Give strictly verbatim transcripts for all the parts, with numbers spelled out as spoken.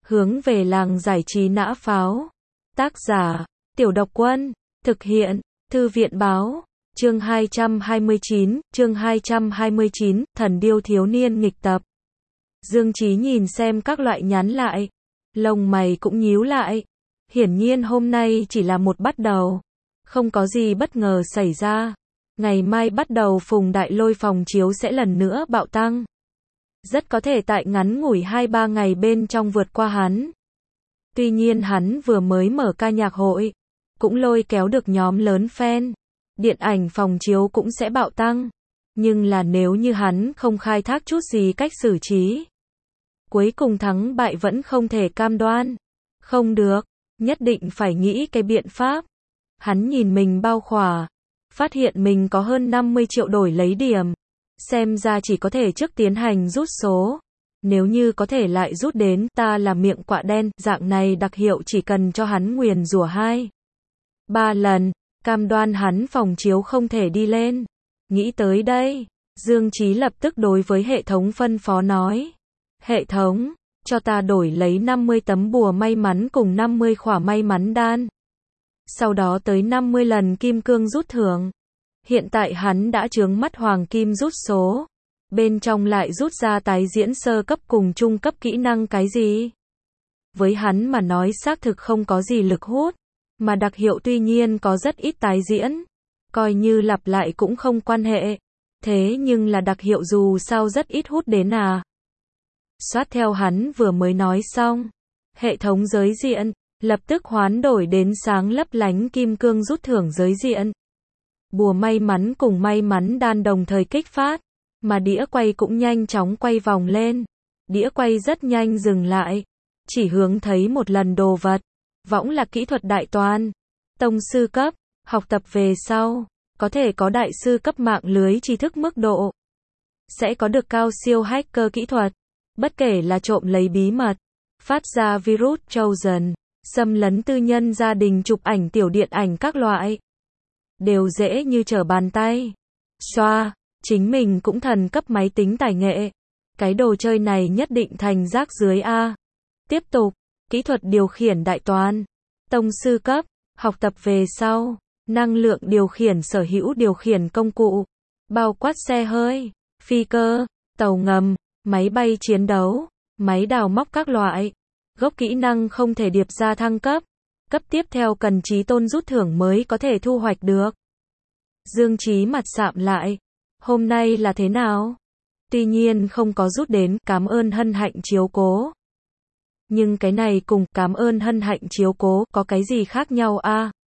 Hướng về làng giải trí nã pháo. Tác giả, Tiểu Độc Quân. Thực hiện, Thư viện Báo. Chương hai trăm hai mươi chín, chương hai trăm hai mươi chín, Thần Điêu Thiếu Niên nghịch tập. Dương Chí nhìn xem các loại nhắn lại. Lông mày cũng nhíu lại. Hiển nhiên hôm nay chỉ là một bắt đầu. Không có gì bất ngờ xảy ra. Ngày mai bắt đầu Phùng Đại Lôi phòng chiếu sẽ lần nữa bạo tăng. Rất có thể tại ngắn ngủi hai ba ngày bên trong vượt qua hắn. Tuy nhiên hắn vừa mới mở ca nhạc hội, cũng lôi kéo được nhóm lớn fan. Điện ảnh phòng chiếu cũng sẽ bạo tăng. Nhưng là nếu như hắn không khai thác chút gì cách xử trí, cuối cùng thắng bại vẫn không thể cam đoan. Không được, nhất định phải nghĩ cái biện pháp. Hắn nhìn mình bao khỏa, phát hiện mình có hơn năm mươi triệu đổi lấy điểm. Xem ra chỉ có thể trước tiến hành rút số. Nếu như có thể lại rút đến ta là miệng quạ đen, dạng này đặc hiệu chỉ cần cho hắn nguyền rủa hai ba lần, cam đoan hắn phòng chiếu không thể đi lên. Nghĩ tới đây, Dương Chí lập tức đối với hệ thống phân phó nói. Hệ thống, cho ta đổi lấy năm mươi tấm bùa may mắn cùng năm mươi khỏa may mắn đan. Sau đó tới năm mươi lần kim cương rút thưởng. Hiện tại hắn đã chướng mắt hoàng kim rút số. Bên trong lại rút ra tái diễn sơ cấp cùng trung cấp kỹ năng cái gì. Với hắn mà nói xác thực không có gì lực hút. Mà đặc hiệu tuy nhiên có rất ít tái diễn. Coi như lặp lại cũng không quan hệ. Thế nhưng là đặc hiệu dù sao rất ít hút đến à. Xoát theo hắn vừa mới nói xong. Hệ thống giới diện, lập tức hoán đổi đến sáng lấp lánh kim cương rút thưởng giới diện. Bùa may mắn cùng may mắn đan đồng thời kích phát. Mà đĩa quay cũng nhanh chóng quay vòng lên. Đĩa quay rất nhanh dừng lại. Chỉ hướng thấy một lần đồ vật. Võng là kỹ thuật đại toàn. Tông sư cấp, học tập về sau. Có thể có đại sư cấp mạng lưới tri thức mức độ. Sẽ có được cao siêu hacker kỹ thuật. Bất kể là trộm lấy bí mật, phát ra virus Trojan, xâm lấn tư nhân gia đình chụp ảnh tiểu điện ảnh các loại. Đều dễ như trở bàn tay. Xoa, chính mình cũng thần cấp máy tính tài nghệ. Cái đồ chơi này nhất định thành rác dưới A. Tiếp tục, kỹ thuật điều khiển đại toàn. Tông sư cấp, học tập về sau. Năng lượng điều khiển sở hữu điều khiển công cụ. Bao quát xe hơi, phi cơ, tàu ngầm, máy bay chiến đấu, máy đào móc các loại. Gốc kỹ năng không thể điệp ra thăng cấp. Cấp tiếp theo cần chí tôn rút thưởng mới có thể thu hoạch được. Dương Chí mặt sạm lại. Hôm nay là thế nào? Tuy nhiên không có rút đến cảm ơn hân hạnh chiếu cố. Nhưng cái này cùng cảm ơn hân hạnh chiếu cố có cái gì khác nhau a? À?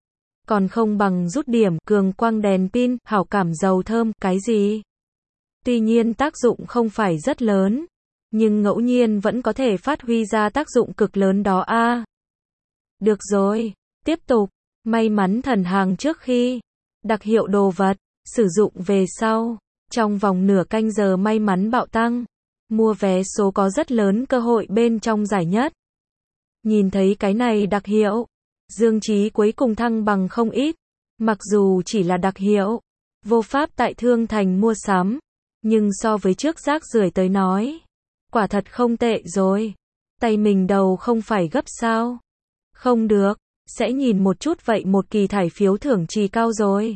Còn không bằng rút điểm cường quang đèn pin, hảo cảm dầu thơm, cái gì? Tuy nhiên tác dụng không phải rất lớn. Nhưng ngẫu nhiên vẫn có thể phát huy ra tác dụng cực lớn đó a. À? Được rồi, tiếp tục. May mắn thần hàng trước khi. Đặc hiệu đồ vật, sử dụng về sau. Trong vòng nửa canh giờ may mắn bạo tăng. Mua vé số có rất lớn cơ hội bên trong giải nhất. Nhìn thấy cái này đặc hiệu. Dương Chí cuối cùng thăng bằng không ít. Mặc dù chỉ là đặc hiệu. Vô pháp tại Thương Thành mua sắm. Nhưng so với trước rác rưởi tới nói. Quả thật không tệ rồi. Tay mình đầu không phải gấp sao. Không được. Sẽ nhìn một chút vậy một kỳ thải phiếu thưởng trì cao rồi.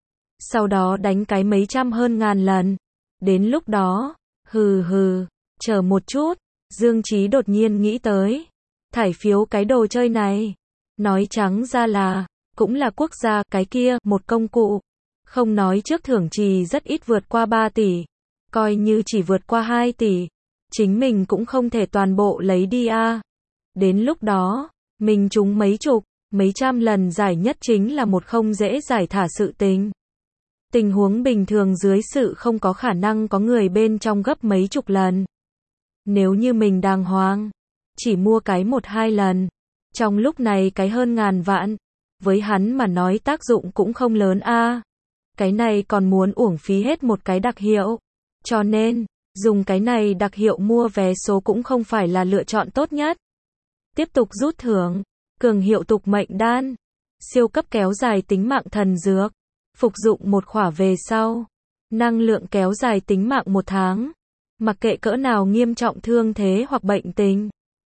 Sau đó đánh cái mấy trăm hơn ngàn lần. Đến lúc đó, hừ hừ, chờ một chút, Dương Chí đột nhiên nghĩ tới. Thải phiếu cái đồ chơi này, nói trắng ra là, cũng là quốc gia cái kia, một công cụ. Không nói trước thưởng trì rất ít vượt qua ba tỷ, coi như chỉ vượt qua hai tỷ, chính mình cũng không thể toàn bộ lấy đi a. À. Đến lúc đó, mình trúng mấy chục, mấy trăm lần giải nhất chính là một không dễ giải thả sự tình. Tình huống bình thường dưới sự không có khả năng có người bên trong gấp mấy chục lần. Nếu như mình đàng hoàng, chỉ mua cái một hai lần, trong lúc này cái hơn ngàn vạn, với hắn mà nói tác dụng cũng không lớn a. À. Cái này còn muốn uổng phí hết một cái đặc hiệu. Cho nên, dùng cái này đặc hiệu mua vé số cũng không phải là lựa chọn tốt nhất. Tiếp tục rút thưởng, cường hiệu tục mệnh đan, siêu cấp kéo dài tính mạng thần dược. Phục dụng một khỏa về sau, năng lượng kéo dài tính mạng một tháng. Mặc kệ cỡ nào nghiêm trọng thương thế hoặc bệnh tình,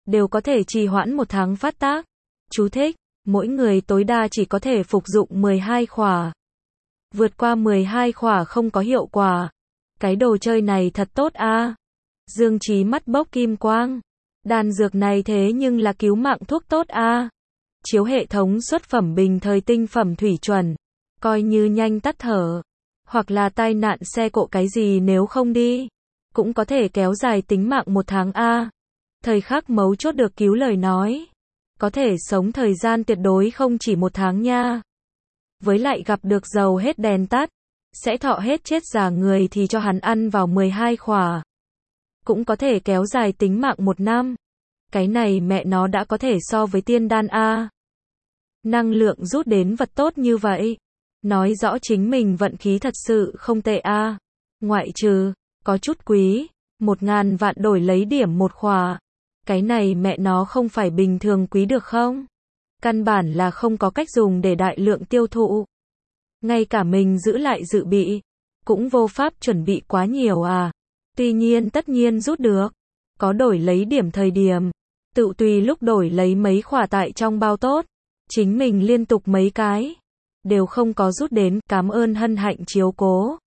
đều có thể trì hoãn một tháng phát tác. Chú thích, mỗi người tối đa chỉ có thể phục dụng mười hai khỏa. Vượt qua mười hai khỏa không có hiệu quả. Cái đồ chơi này thật tốt a. Dương Chí mắt bốc kim quang. Đan dược này thế nhưng là cứu mạng thuốc tốt a. Chiếu hệ thống xuất phẩm bình thời tinh phẩm thủy chuẩn, coi như nhanh tắt thở, hoặc là tai nạn xe cộ cái gì nếu không đi, cũng có thể kéo dài tính mạng một tháng a. Thời khắc mấu chốt được cứu lời nói, có thể sống thời gian tuyệt đối không chỉ một tháng nha. Với lại gặp được dầu hết đèn tắt, sẽ thọ hết chết già người thì cho hắn ăn vào mười hai khỏa. Cũng có thể kéo dài tính mạng một năm. Cái này mẹ nó đã có thể so với tiên đan a. Năng lượng rút đến vật tốt như vậy, nói rõ chính mình vận khí thật sự không tệ a. Ngoại trừ, có chút quý, một ngàn vạn đổi lấy điểm một khỏa. Cái này mẹ nó không phải bình thường quý được không? Căn bản là không có cách dùng để đại lượng tiêu thụ. Ngay cả mình giữ lại dự bị, cũng vô pháp chuẩn bị quá nhiều à. Tuy nhiên tất nhiên rút được, có đổi lấy điểm thời điểm, tự tùy lúc đổi lấy mấy khỏa tại trong bao tốt, chính mình liên tục mấy cái, đều không có rút đến, cảm ơn hân hạnh chiếu cố.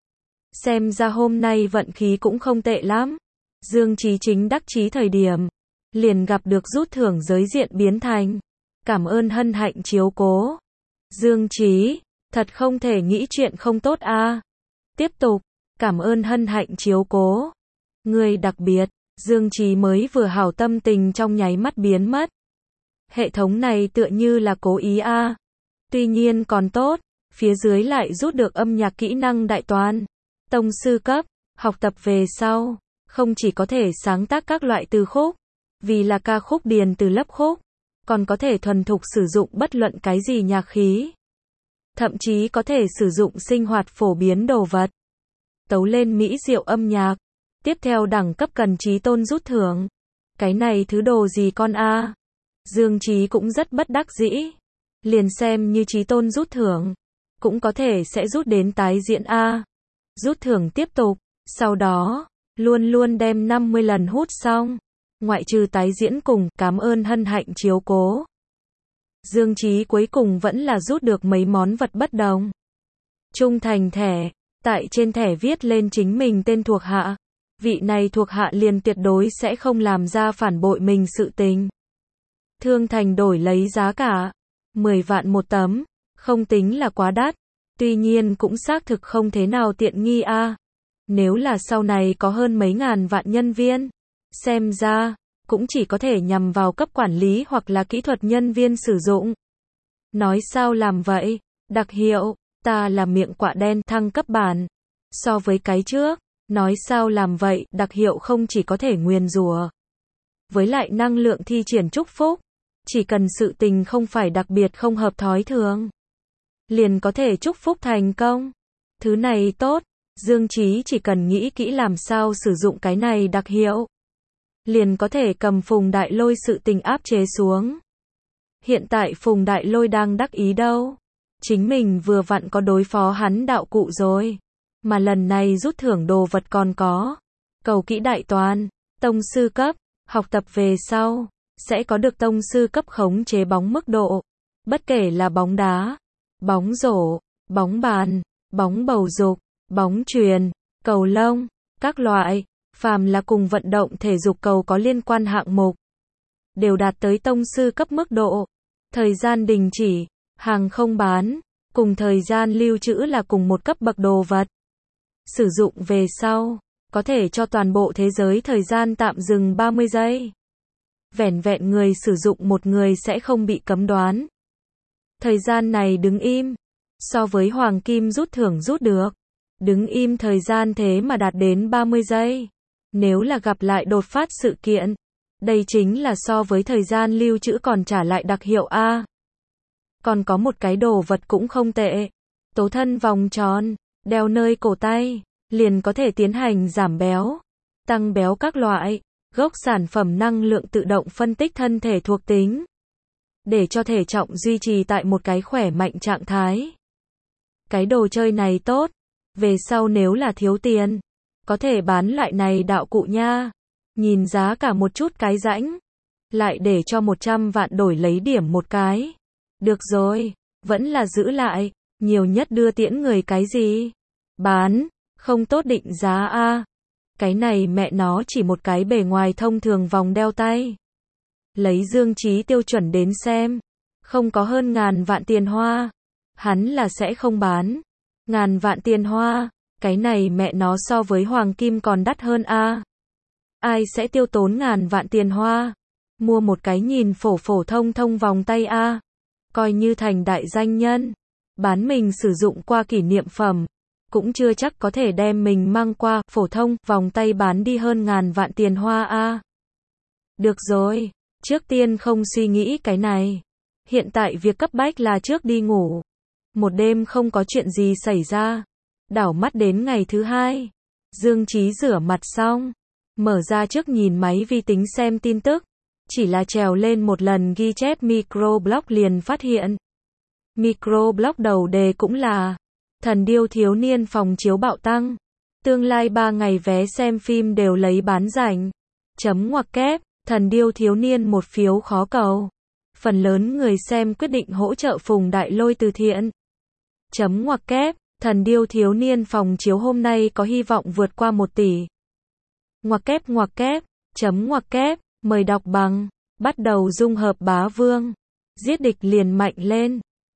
Xem ra hôm nay vận khí cũng không tệ lắm. Dương Chí chính đắc chí thời điểm, liền gặp được rút thưởng giới diện biến thành, cảm ơn hân hạnh chiếu cố. Dương Chí, thật không thể nghĩ chuyện không tốt a. Tiếp tục, cảm ơn hân hạnh chiếu cố. Người đặc biệt, Dương Chí mới vừa hảo tâm tình trong nháy mắt biến mất. Hệ thống này tựa như là cố ý a. Tuy nhiên còn tốt, phía dưới lại rút được âm nhạc kỹ năng đại toàn. Tông sư cấp, học tập về sau, không chỉ có thể sáng tác các loại từ khúc, vì là ca khúc điền từ lấp khúc, còn có thể thuần thục sử dụng bất luận cái gì nhạc khí. Thậm chí có thể sử dụng sinh hoạt phổ biến đồ vật. Tấu lên mỹ diệu âm nhạc. Tiếp theo đẳng cấp cần Chí Tôn rút thưởng. Cái này thứ đồ gì con a? Dương Chí cũng rất bất đắc dĩ. Liền xem như Chí Tôn rút thưởng, cũng có thể sẽ rút đến tái diễn a. Rút thưởng tiếp tục, sau đó, luôn luôn đem năm mươi lần hút xong. Ngoại trừ tái diễn cùng, cảm ơn hân hạnh chiếu cố. Dương Chí cuối cùng vẫn là rút được mấy món vật bất đồng. Trung thành thẻ, tại trên thẻ viết lên chính mình tên thuộc hạ. Vị này thuộc hạ liền tuyệt đối sẽ không làm ra phản bội mình sự tình. Thương thành đổi lấy giá cả mười vạn một tấm, không tính là quá đắt, tuy nhiên cũng xác thực không thế nào tiện nghi a. Nếu là sau này có hơn mấy ngàn vạn nhân viên, xem ra cũng chỉ có thể nhằm vào cấp quản lý hoặc là kỹ thuật nhân viên sử dụng. Nói sao làm vậy? Đặc hiệu, ta là miệng quạ đen thăng cấp bản. So với cái trước, nói sao làm vậy, đặc hiệu không chỉ có thể nguyền rủa, với lại năng lượng thi triển chúc phúc, chỉ cần sự tình không phải đặc biệt không hợp thói thường, liền có thể chúc phúc thành công. Thứ này tốt, Dương Chí chỉ cần nghĩ kỹ làm sao sử dụng cái này đặc hiệu, liền có thể cầm Phùng Đại Lôi sự tình áp chế xuống. Hiện tại Phùng Đại Lôi đang đắc ý đâu, chính mình vừa vặn có đối phó hắn đạo cụ rồi, mà lần này rút thưởng đồ vật còn có cầu kỹ đại toàn, tông sư cấp, học tập về sau sẽ có được tông sư cấp khống chế bóng mức độ, bất kể là bóng đá, bóng rổ, bóng bàn, bóng bầu dục, bóng chuyền, cầu lông, các loại, phàm là cùng vận động thể dục cầu có liên quan hạng mục, đều đạt tới tông sư cấp mức độ. Thời gian đình chỉ, hàng không bán, cùng thời gian lưu trữ là cùng một cấp bậc đồ vật. Sử dụng về sau, có thể cho toàn bộ thế giới thời gian tạm dừng ba mươi giây. Vẻn vẹn người sử dụng một người sẽ không bị cấm đoán. Thời gian này đứng im, so với hoàng kim rút thưởng rút được, đứng im thời gian thế mà đạt đến ba mươi giây. Nếu là gặp lại đột phát sự kiện, đây chính là so với thời gian lưu trữ còn trả lại đặc hiệu A. Còn có một cái đồ vật cũng không tệ. Tố thân vòng tròn, đeo nơi cổ tay, liền có thể tiến hành giảm béo, tăng béo các loại, gốc sản phẩm năng lượng tự động phân tích thân thể thuộc tính, để cho thể trọng duy trì tại một cái khỏe mạnh trạng thái. Cái đồ chơi này tốt, về sau nếu là thiếu tiền, có thể bán loại này đạo cụ nha. Nhìn giá cả một chút cái rãnh, lại để cho một trăm vạn đổi lấy điểm một cái. Được rồi, vẫn là giữ lại, nhiều nhất đưa tiễn người cái gì? Bán, không tốt định giá a. Cái này mẹ nó chỉ một cái bề ngoài thông thường vòng đeo tay. Lấy Dương Chí tiêu chuẩn đến xem, không có hơn ngàn vạn tiền hoa, hắn là sẽ không bán. Ngàn vạn tiền hoa, cái này mẹ nó so với hoàng kim còn đắt hơn a. Ai sẽ tiêu tốn ngàn vạn tiền hoa, mua một cái nhìn phổ phổ thông thông vòng tay a, coi như thành đại danh nhân, bán mình sử dụng qua kỷ niệm phẩm, cũng chưa chắc có thể đem mình mang qua phổ thông vòng tay bán đi hơn ngàn vạn tiền hoa a. Được rồi, trước tiên không suy nghĩ cái này. Hiện tại việc cấp bách là trước đi ngủ. Một đêm không có chuyện gì xảy ra. Đảo mắt đến ngày thứ hai. Dương Chí rửa mặt xong, mở ra trước nhìn máy vi tính xem tin tức. Chỉ là trèo lên một lần ghi chép microblog liền phát hiện. Microblog đầu đề cũng là Thần điêu thiếu niên phòng chiếu bạo tăng. Tương lai ba ngày vé xem phim đều lấy bán rảnh. Chấm ngoặc kép, Thần điêu thiếu niên một phiếu khó cầu. Phần lớn người xem quyết định hỗ trợ Phùng Đại Lôi từ thiện. Chấm ngoặc kép, Thần điêu thiếu niên phòng chiếu hôm nay có hy vọng vượt qua một tỷ. Ngoặc kép ngoặc kép, chấm ngoặc kép, mời đọc bằng. Bắt đầu dung hợp bá vương. Giết địch liền mạnh lên.